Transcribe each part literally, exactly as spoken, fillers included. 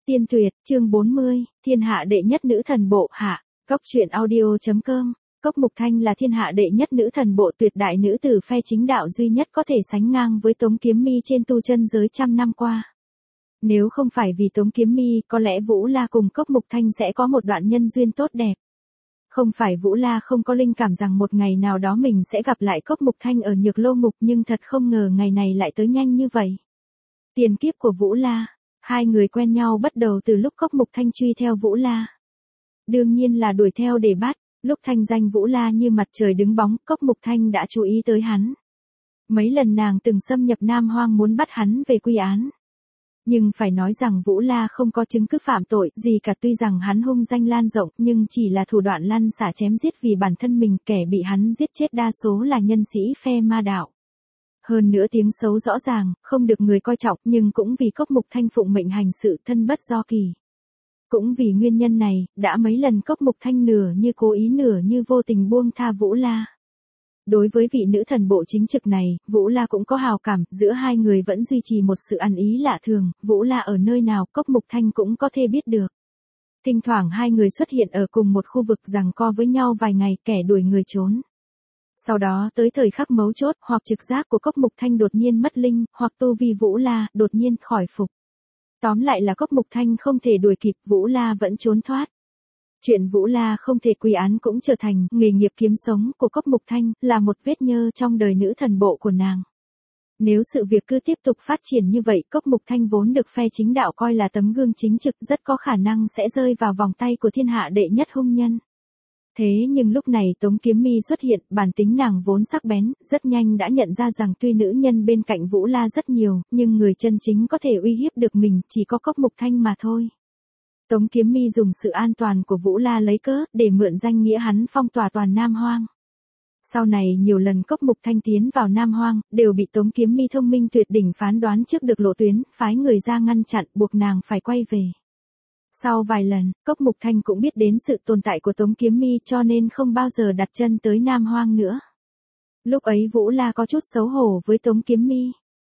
Tiên Tuyệt, chương bốn mươi, thiên hạ đệ nhất nữ thần bộ hạ, Cốc truyện audio chấm com. Cốc Mục Thanh là thiên hạ đệ nhất nữ thần bộ tuyệt đại nữ tử phe chính đạo duy nhất có thể sánh ngang với Tống Kiếm Mi trên tu chân giới trăm năm qua. Nếu không phải vì Tống Kiếm Mi, có lẽ Vũ La cùng Cốc Mục Thanh sẽ có một đoạn nhân duyên tốt đẹp. Không phải Vũ La không có linh cảm rằng một ngày nào đó mình sẽ gặp lại Cốc Mục Thanh ở Nhược Lô Ngục, nhưng thật không ngờ ngày này lại tới nhanh như vậy. Tiền kiếp của Vũ La, hai người quen nhau bắt đầu từ lúc Cốc Mục Thanh truy theo Vũ La. Đương nhiên là đuổi theo để bắt, lúc thanh danh Vũ La như mặt trời đứng bóng, Cốc Mục Thanh đã chú ý tới hắn. Mấy lần nàng từng xâm nhập Nam Hoang muốn bắt hắn về quy án. Nhưng phải nói rằng Vũ La không có chứng cứ phạm tội gì cả, tuy rằng hắn hung danh lan rộng nhưng chỉ là thủ đoạn lăn xả chém giết vì bản thân mình, kẻ bị hắn giết chết đa số là nhân sĩ phe ma đạo. Hơn nữa tiếng xấu rõ ràng, không được người coi trọng, nhưng cũng vì Cốc Mục Thanh phụng mệnh hành sự thân bất do kỳ. Cũng vì nguyên nhân này, đã mấy lần Cốc Mục Thanh nửa như cố ý nửa như vô tình buông tha Vũ La. Đối với vị nữ thần bộ chính trực này, Vũ La cũng có hào cảm, giữa hai người vẫn duy trì một sự ăn ý lạ thường, Vũ La ở nơi nào Cốc Mục Thanh cũng có thể biết được. Thỉnh thoảng hai người xuất hiện ở cùng một khu vực giằng co với nhau vài ngày, kẻ đuổi người trốn. Sau đó tới thời khắc mấu chốt, hoặc trực giác của Cốc Mục Thanh đột nhiên mất linh, hoặc tu vi Vũ La đột nhiên khỏi phục. Tóm lại là Cốc Mục Thanh không thể đuổi kịp, Vũ La vẫn trốn thoát. Chuyện Vũ La không thể quy án cũng trở thành nghề nghiệp kiếm sống của Cốc Mục Thanh, là một vết nhơ trong đời nữ thần bộ của nàng. Nếu sự việc cứ tiếp tục phát triển như vậy, Cốc Mục Thanh vốn được phe chính đạo coi là tấm gương chính trực, rất có khả năng sẽ rơi vào vòng tay của thiên hạ đệ nhất hung nhân. Thế nhưng lúc này Tống Kiếm Mi xuất hiện, bản tính nàng vốn sắc bén, rất nhanh đã nhận ra rằng tuy nữ nhân bên cạnh Vũ La rất nhiều, nhưng người chân chính có thể uy hiếp được mình chỉ có Cốc Mục Thanh mà thôi. Tống Kiếm Mi dùng sự an toàn của Vũ La lấy cớ để mượn danh nghĩa hắn phong tỏa toàn Nam Hoang. Sau này nhiều lần Cốc Mục Thanh tiến vào Nam Hoang, đều bị Tống Kiếm Mi thông minh tuyệt đỉnh phán đoán trước được lộ tuyến, phái người ra ngăn chặn, buộc nàng phải quay về. Sau vài lần, Cốc Mục Thanh cũng biết đến sự tồn tại của Tống Kiếm Mi, cho nên không bao giờ đặt chân tới Nam Hoang nữa. Lúc ấy Vũ La có chút xấu hổ với Tống Kiếm Mi.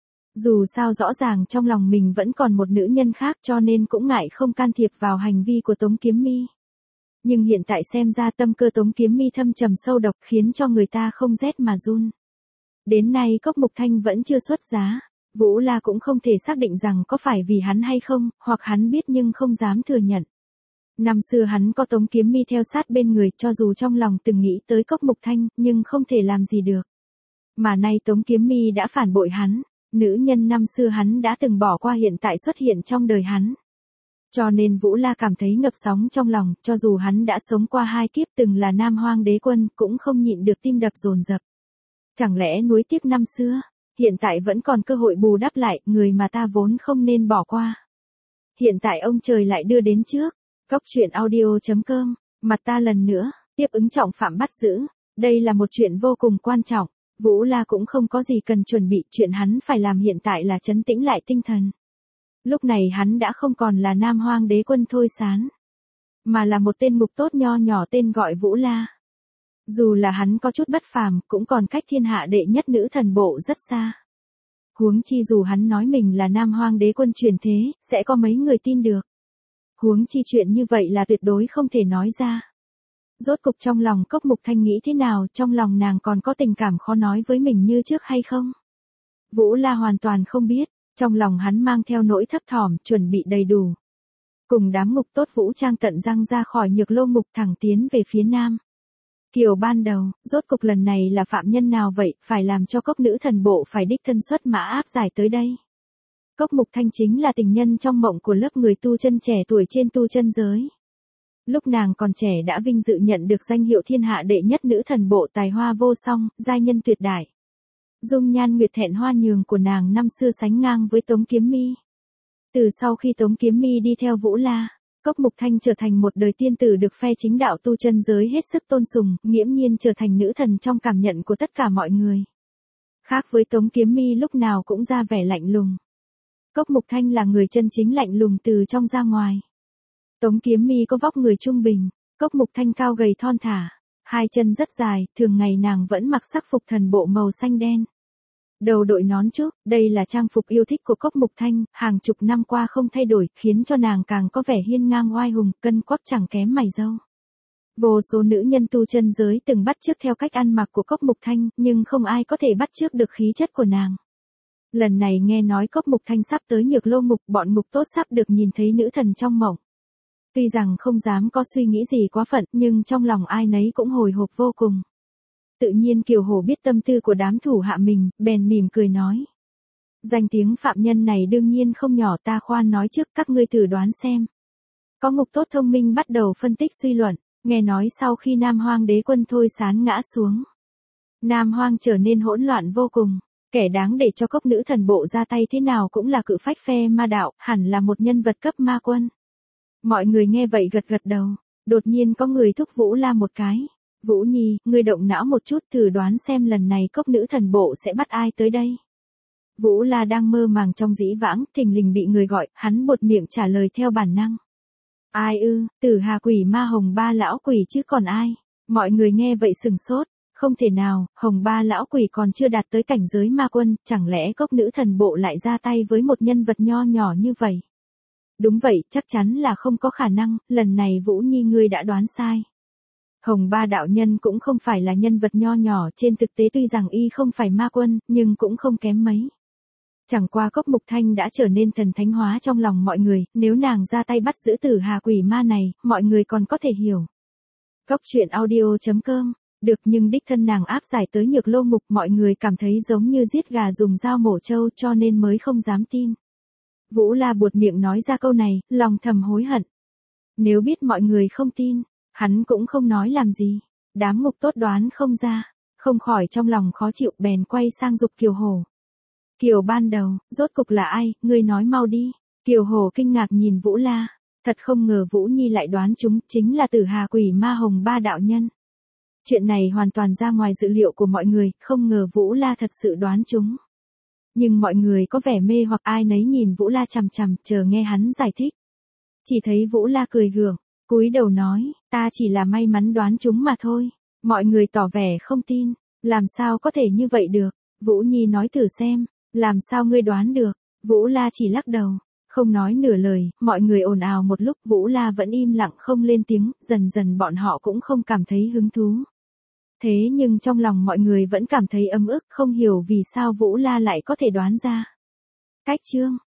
Dù sao rõ ràng trong lòng mình vẫn còn một nữ nhân khác, cho nên cũng ngại không can thiệp vào hành vi của Tống Kiếm Mi. Nhưng hiện tại xem ra tâm cơ Tống Kiếm Mi thâm trầm sâu độc, khiến cho người ta không rét mà run. Đến nay Cốc Mục Thanh vẫn chưa xuất giá. Vũ La cũng không thể xác định rằng có phải vì hắn hay không, hoặc hắn biết nhưng không dám thừa nhận. Năm xưa hắn có Tống Kiếm Mi theo sát bên người, cho dù trong lòng từng nghĩ tới Cốc Mục Thanh, nhưng không thể làm gì được. Mà nay Tống Kiếm Mi đã phản bội hắn, nữ nhân năm xưa hắn đã từng bỏ qua hiện tại xuất hiện trong đời hắn. Cho nên Vũ La cảm thấy ngập sóng trong lòng, cho dù hắn đã sống qua hai kiếp từng là Nam Hoang đế quân, cũng không nhịn được tim đập dồn dập. Chẳng lẽ nuối tiếc năm xưa? Hiện tại vẫn còn cơ hội bù đắp lại, người mà ta vốn không nên bỏ qua. Hiện tại ông trời lại đưa đến trước. Cốc truyện audio chấm com, mặt ta lần nữa, tiếp ứng trọng phạm bắt giữ. Đây là một chuyện vô cùng quan trọng. Vũ La cũng không có gì cần chuẩn bị, chuyện hắn phải làm hiện tại là trấn tĩnh lại tinh thần. Lúc này hắn đã không còn là Nam Hoang đế quân Thôi Sán, mà là một tên mục tốt nho nhỏ tên gọi Vũ La. Dù là hắn có chút bất phàm, cũng còn cách thiên hạ đệ nhất nữ thần bộ rất xa. Huống chi dù hắn nói mình là Nam Hoang đế quân truyền thế, sẽ có mấy người tin được. Huống chi chuyện như vậy là tuyệt đối không thể nói ra. Rốt cục trong lòng Cốc Mục Thanh nghĩ thế nào, trong lòng nàng còn có tình cảm khó nói với mình như trước hay không? Vũ La hoàn toàn không biết, trong lòng hắn mang theo nỗi thấp thỏm, chuẩn bị đầy đủ. Cùng đám ngục tốt vũ trang tận răng ra khỏi Nhược Lô Ngục thẳng tiến về phía nam. Kiểu ban đầu, rốt cục lần này là phạm nhân nào vậy, phải làm cho Cốc nữ thần bộ phải đích thân xuất mã áp giải tới đây. Cốc Mục Thanh chính là tình nhân trong mộng của lớp người tu chân trẻ tuổi trên tu chân giới. Lúc nàng còn trẻ đã vinh dự nhận được danh hiệu thiên hạ đệ nhất nữ thần bộ, tài hoa vô song, giai nhân tuyệt đại. Dung nhan nguyệt thẹn hoa nhường của nàng năm xưa sánh ngang với Tống Kiếm Mi. Từ sau khi Tống Kiếm Mi đi theo Vũ La, Cốc Mục Thanh trở thành một đời tiên tử được phe chính đạo tu chân giới hết sức tôn sùng, nghiễm nhiên trở thành nữ thần trong cảm nhận của tất cả mọi người. Khác với Tống Kiếm Mi lúc nào cũng ra vẻ lạnh lùng. Cốc Mục Thanh là người chân chính lạnh lùng từ trong ra ngoài. Tống Kiếm Mi có vóc người trung bình, Cốc Mục Thanh cao gầy thon thả, hai chân rất dài, thường ngày nàng vẫn mặc sắc phục thần bộ màu xanh đen. Đầu đội nón trúc, đây là trang phục yêu thích của Cốc Mục Thanh, hàng chục năm qua không thay đổi, khiến cho nàng càng có vẻ hiên ngang oai hùng, cân quắc chẳng kém mày râu. Vô số nữ nhân tu chân giới từng bắt chước theo cách ăn mặc của Cốc Mục Thanh, nhưng không ai có thể bắt chước được khí chất của nàng. Lần này nghe nói Cốc Mục Thanh sắp tới Nhược Lô Ngục, bọn ngục tốt sắp được nhìn thấy nữ thần trong mộng. Tuy rằng không dám có suy nghĩ gì quá phận, nhưng trong lòng ai nấy cũng hồi hộp vô cùng. Tự nhiên Kiều Hổ biết tâm tư của đám thủ hạ mình, bèn mỉm cười nói. Danh tiếng phạm nhân này đương nhiên không nhỏ, ta khoan nói trước, các ngươi thử đoán xem. Có ngục tốt thông minh bắt đầu phân tích suy luận, nghe nói sau khi Nam Hoang đế quân Thôi Sán ngã xuống, Nam Hoang trở nên hỗn loạn vô cùng. Kẻ đáng để cho Cốc nữ thần bộ ra tay thế nào cũng là cự phách phe ma đạo, hẳn là một nhân vật cấp ma quân. Mọi người nghe vậy gật gật đầu, đột nhiên có người thúc Vũ La một cái. Vũ Nhi, ngươi động não một chút, thử đoán xem lần này Cốc nữ thần bộ sẽ bắt ai tới đây. Vũ La đang mơ màng trong dĩ vãng, thình lình bị người gọi, hắn buột miệng trả lời theo bản năng. Ai ư, Tử Hà quỷ ma Hồng Ba lão quỷ chứ còn ai. Mọi người nghe vậy sừng sốt. Không thể nào, Hồng Ba lão quỷ còn chưa đạt tới cảnh giới ma quân, chẳng lẽ Cốc nữ thần bộ lại ra tay với một nhân vật nho nhỏ như vậy? Đúng vậy, chắc chắn là không có khả năng, lần này Vũ Nhi ngươi đã đoán sai. Hồng Ba đạo nhân cũng không phải là nhân vật nho nhỏ, trên thực tế tuy rằng y không phải ma quân, nhưng cũng không kém mấy. Chẳng qua Cốc Mục Thanh đã trở nên thần thánh hóa trong lòng mọi người, nếu nàng ra tay bắt giữ Tử Hà quỷ ma này, mọi người còn có thể hiểu. Cốc truyện audio chấm com. Được, nhưng đích thân nàng áp giải tới Nhược Lô Ngục, mọi người cảm thấy giống như giết gà dùng dao mổ trâu, cho nên mới không dám tin. Vũ La buột miệng nói ra câu này, lòng thầm hối hận. Nếu biết mọi người không tin, hắn cũng không nói làm gì. Đám ngục tốt đoán không ra, không khỏi trong lòng khó chịu, bèn quay sang giục Kiều Hổ. Kiều ban đầu, rốt cục là ai, ngươi nói mau đi. Kiều Hổ kinh ngạc nhìn Vũ La, thật không ngờ Vũ Nhi lại đoán chúng, chính là Tử Hà quỷ ma Hồng Ba đạo nhân. Chuyện này hoàn toàn ra ngoài dự liệu của mọi người, không ngờ Vũ La thật sự đoán chúng. Nhưng mọi người có vẻ mê hoặc, ai nấy nhìn Vũ La chằm chằm, chờ nghe hắn giải thích. Chỉ thấy Vũ La cười gượng, cúi đầu nói, ta chỉ là may mắn đoán chúng mà thôi. Mọi người tỏ vẻ không tin, làm sao có thể như vậy được. Vũ Nhi nói thử xem, làm sao ngươi đoán được. Vũ La chỉ lắc đầu, không nói nửa lời, mọi người ồn ào một lúc, Vũ La vẫn im lặng không lên tiếng, dần dần bọn họ cũng không cảm thấy hứng thú. Thế nhưng trong lòng mọi người vẫn cảm thấy ấm ức, không hiểu vì sao Vũ La lại có thể đoán ra. Cách chương